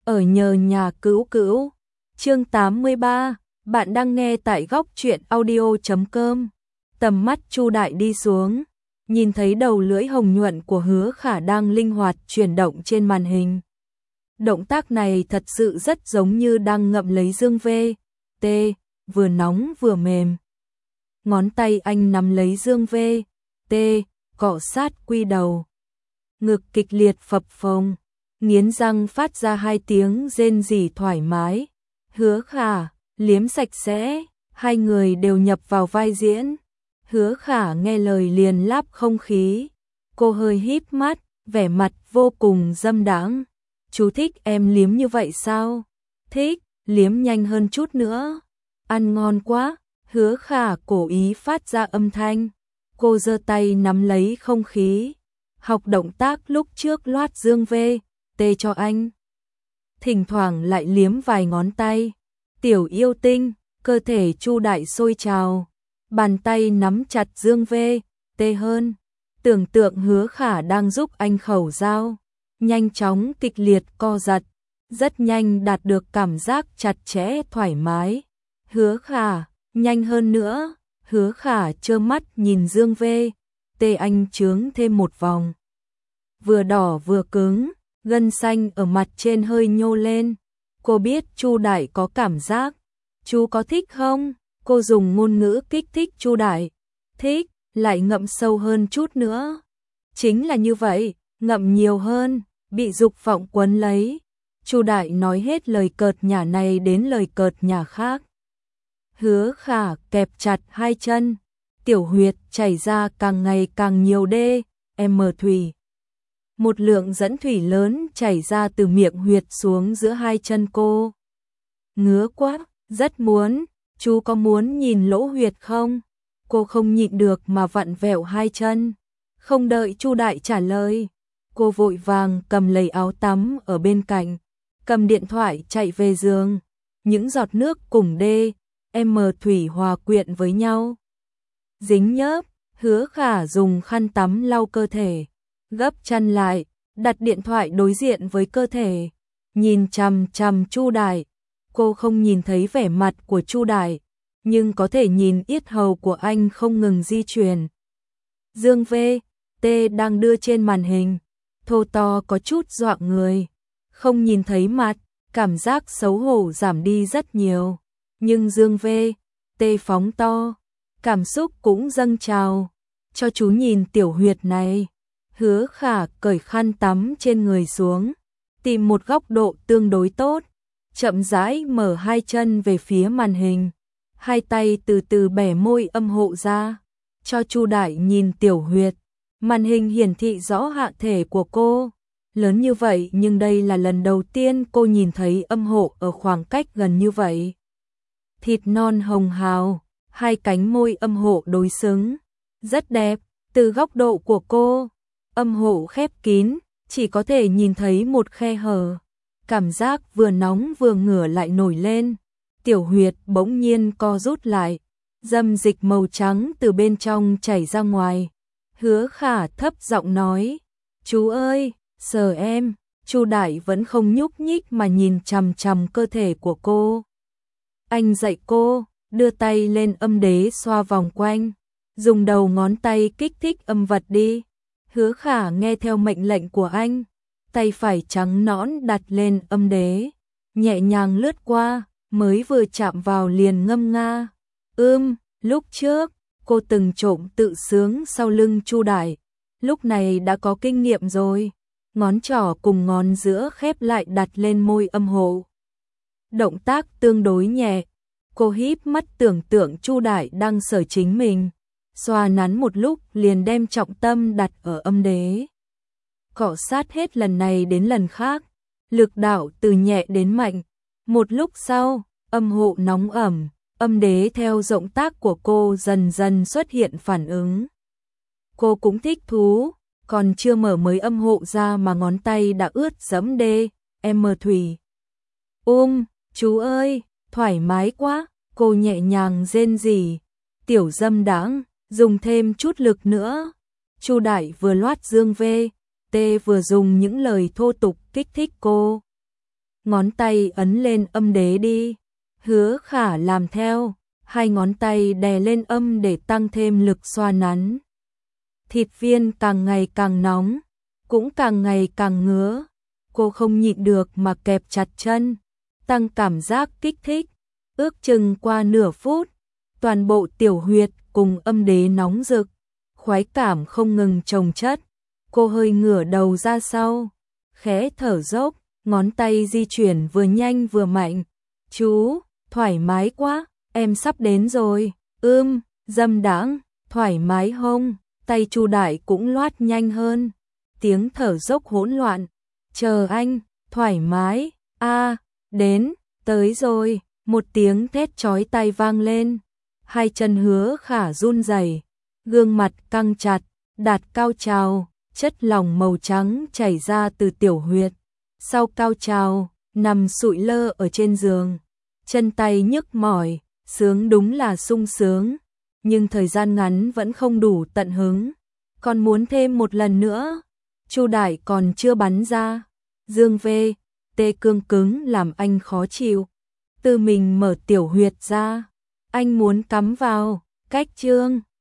Ở nhờ nhà cữu cữu. Chương 83, bạn đang nghe tại góc truyện audio.com. Tầm mắt Chu Đại đi xuống, nhìn thấy đầu lưỡi hồng nhuận của Hứa Khả đang linh hoạt chuyển động trên màn hình. Động tác này thật sự rất giống như đang ngậm lấy dương VT, vừa nóng vừa mềm. Ngón tay anh nắm lấy dương VT, cọ sát quy đầu. Ngực kịch liệt phập phồng, nghiến răng phát ra hai tiếng rên rỉ thoải mái. Hứa Khả, liếm sạch sẽ, hai người đều nhập vào vai diễn. Hứa Khả nghe lời liền láp không khí. Cô hơi híp mắt, vẻ mặt vô cùng dâm đãng. Chú thích em liếm như vậy sao? Thích, liếm nhanh hơn chút nữa. Ăn ngon quá. Hứa Khả cố ý phát ra âm thanh. Cô giơ tay nắm lấy không khí. Học động tác lúc trước loát dương VT cho anh. Thỉnh thoảng lại liếm vài ngón tay. Tiểu yêu tinh, cơ thể Chu Đại sôi trào. Bàn tay nắm chặt dương VT hơn. Tưởng tượng Hứa Khả đang giúp anh khẩu dao. Nhanh chóng kịch liệt co giật. Rất nhanh đạt được cảm giác chặt chẽ thoải mái. Hứa Khả, nhanh hơn nữa. Hứa Khả trơ mắt nhìn dương VT anh trướng thêm một vòng. Vừa đỏ vừa cứng, gân xanh ở mặt trên hơi nhô lên. Cô biết Chu Đại có cảm giác. Chú có thích không? Cô dùng ngôn ngữ kích thích Chu Đại. Thích, lại ngậm sâu hơn chút nữa. Chính là như vậy, ngậm nhiều hơn, bị dục vọng quấn lấy. Chu Đại nói hết lời cợt nhả này đến lời cợt nhả khác. Hứa Khả kẹp chặt hai chân, tiểu huyệt chảy ra càng ngày càng nhiều thủy. Một lượng dẫn thủy lớn chảy ra từ miệng huyệt xuống giữa hai chân cô. Ngứa quá, rất muốn, chú có muốn nhìn lỗ huyệt không? Cô không nhịn được mà vặn vẹo hai chân. Không đợi Chu Đại trả lời, cô vội vàng cầm lấy áo tắm ở bên cạnh, cầm điện thoại chạy về giường. Những giọt nước cùng thủy hòa quyện với nhau. Dính nhớp, Hứa Khả dùng khăn tắm lau cơ thể, gấp chăn lại, đặt điện thoại đối diện với cơ thể, nhìn chằm chằm Chu Đại. Cô không nhìn thấy vẻ mặt của Chu Đại, nhưng có thể nhìn yết hầu của anh không ngừng di chuyển. Dương VT đang đưa trên màn hình, thô to có chút dọa người. Không nhìn thấy mặt, cảm giác xấu hổ giảm đi rất nhiều. Nhưng dương VT phóng to, cảm xúc cũng dâng trào. Cho chú nhìn tiểu huyệt này. Hứa Khả cởi khăn tắm trên người xuống, tìm một góc độ tương đối tốt, chậm rãi mở hai chân về phía màn hình, hai tay từ từ bẻ môi âm hộ ra, cho Chu Đại nhìn tiểu huyệt. Màn hình hiển thị rõ hạ thể của cô, lớn như vậy nhưng đây là lần đầu tiên cô nhìn thấy âm hộ ở khoảng cách gần như vậy. Thịt non hồng hào, hai cánh môi âm hộ đối xứng, rất đẹp. Từ góc độ của cô, âm hộ khép kín, chỉ có thể nhìn thấy một khe hở. Cảm giác vừa nóng vừa ngửa lại nổi lên. Tiểu huyệt bỗng nhiên co rút lại, dâm dịch màu trắng từ bên trong chảy ra ngoài. Hứa Khả thấp giọng nói, chú ơi, sờ em. Chu Đại vẫn không nhúc nhích mà nhìn chằm chằm cơ thể của cô. Anh dạy cô, đưa tay lên âm đế xoa vòng quanh, dùng đầu ngón tay kích thích âm vật đi. Hứa Khả nghe theo mệnh lệnh của anh, tay phải trắng nõn đặt lên âm đế, nhẹ nhàng lướt qua, mới vừa chạm vào liền ngâm nga. Lúc trước, cô từng trộm tự sướng sau lưng Chu Đại, lúc này đã có kinh nghiệm rồi. Ngón trỏ cùng ngón giữa khép lại đặt lên môi âm hộ. Động tác tương đối nhẹ, cô híp mắt tưởng tượng Chu Đại đang sờ chính mình. Xoa nắn một lúc liền đem trọng tâm đặt ở âm đế. Cọ sát hết lần này đến lần khác, lực đạo từ nhẹ đến mạnh. Một lúc sau, âm hộ nóng ẩm, âm đế theo động tác của cô dần dần xuất hiện phản ứng. Cô cũng thích thú, còn chưa mở mới âm hộ ra mà ngón tay đã ướt đẫm thủy. Chú ơi, thoải mái quá, cô nhẹ nhàng rên rỉ. Tiểu dâm đãng, dùng thêm chút lực nữa. Chu Đại vừa loát dương VT vừa dùng những lời thô tục kích thích cô. ngón tay ấn lên âm đế đi. Hứa Khả làm theo, hai ngón tay đè lên âm để tăng thêm lực xoa nắn. Thịt viên càng ngày càng nóng, cũng càng ngày càng ngứa. Cô không nhịn được mà kẹp chặt chân, tăng cảm giác kích thích. Ước chừng qua nửa phút, toàn bộ tiểu huyệt cùng âm đế nóng rực, khoái cảm không ngừng chồng chất. Cô hơi ngửa đầu ra sau, khẽ thở dốc, ngón tay di chuyển vừa nhanh vừa mạnh. Chú, thoải mái quá, em sắp đến rồi. Dâm đãng, thoải mái không? Tay Chu Đại cũng loát nhanh hơn. Tiếng thở dốc hỗn loạn. Chờ anh, thoải mái. Đến, tới rồi. Một tiếng thét chói tai vang lên. Hai chân Hứa Khả run rẩy, gương mặt căng chặt, đạt cao trào, chất lỏng màu trắng chảy ra từ tiểu huyệt. Sau cao trào, nằm sụi lơ ở trên giường, chân tay nhức mỏi, sướng đúng là sung sướng, nhưng thời gian ngắn vẫn không đủ tận hứng, còn muốn thêm một lần nữa. Chu Đại còn chưa bắn ra, dương về, tê cương cứng làm anh khó chịu. Tự mình mở tiểu huyệt ra, anh muốn cắm vào, cách chương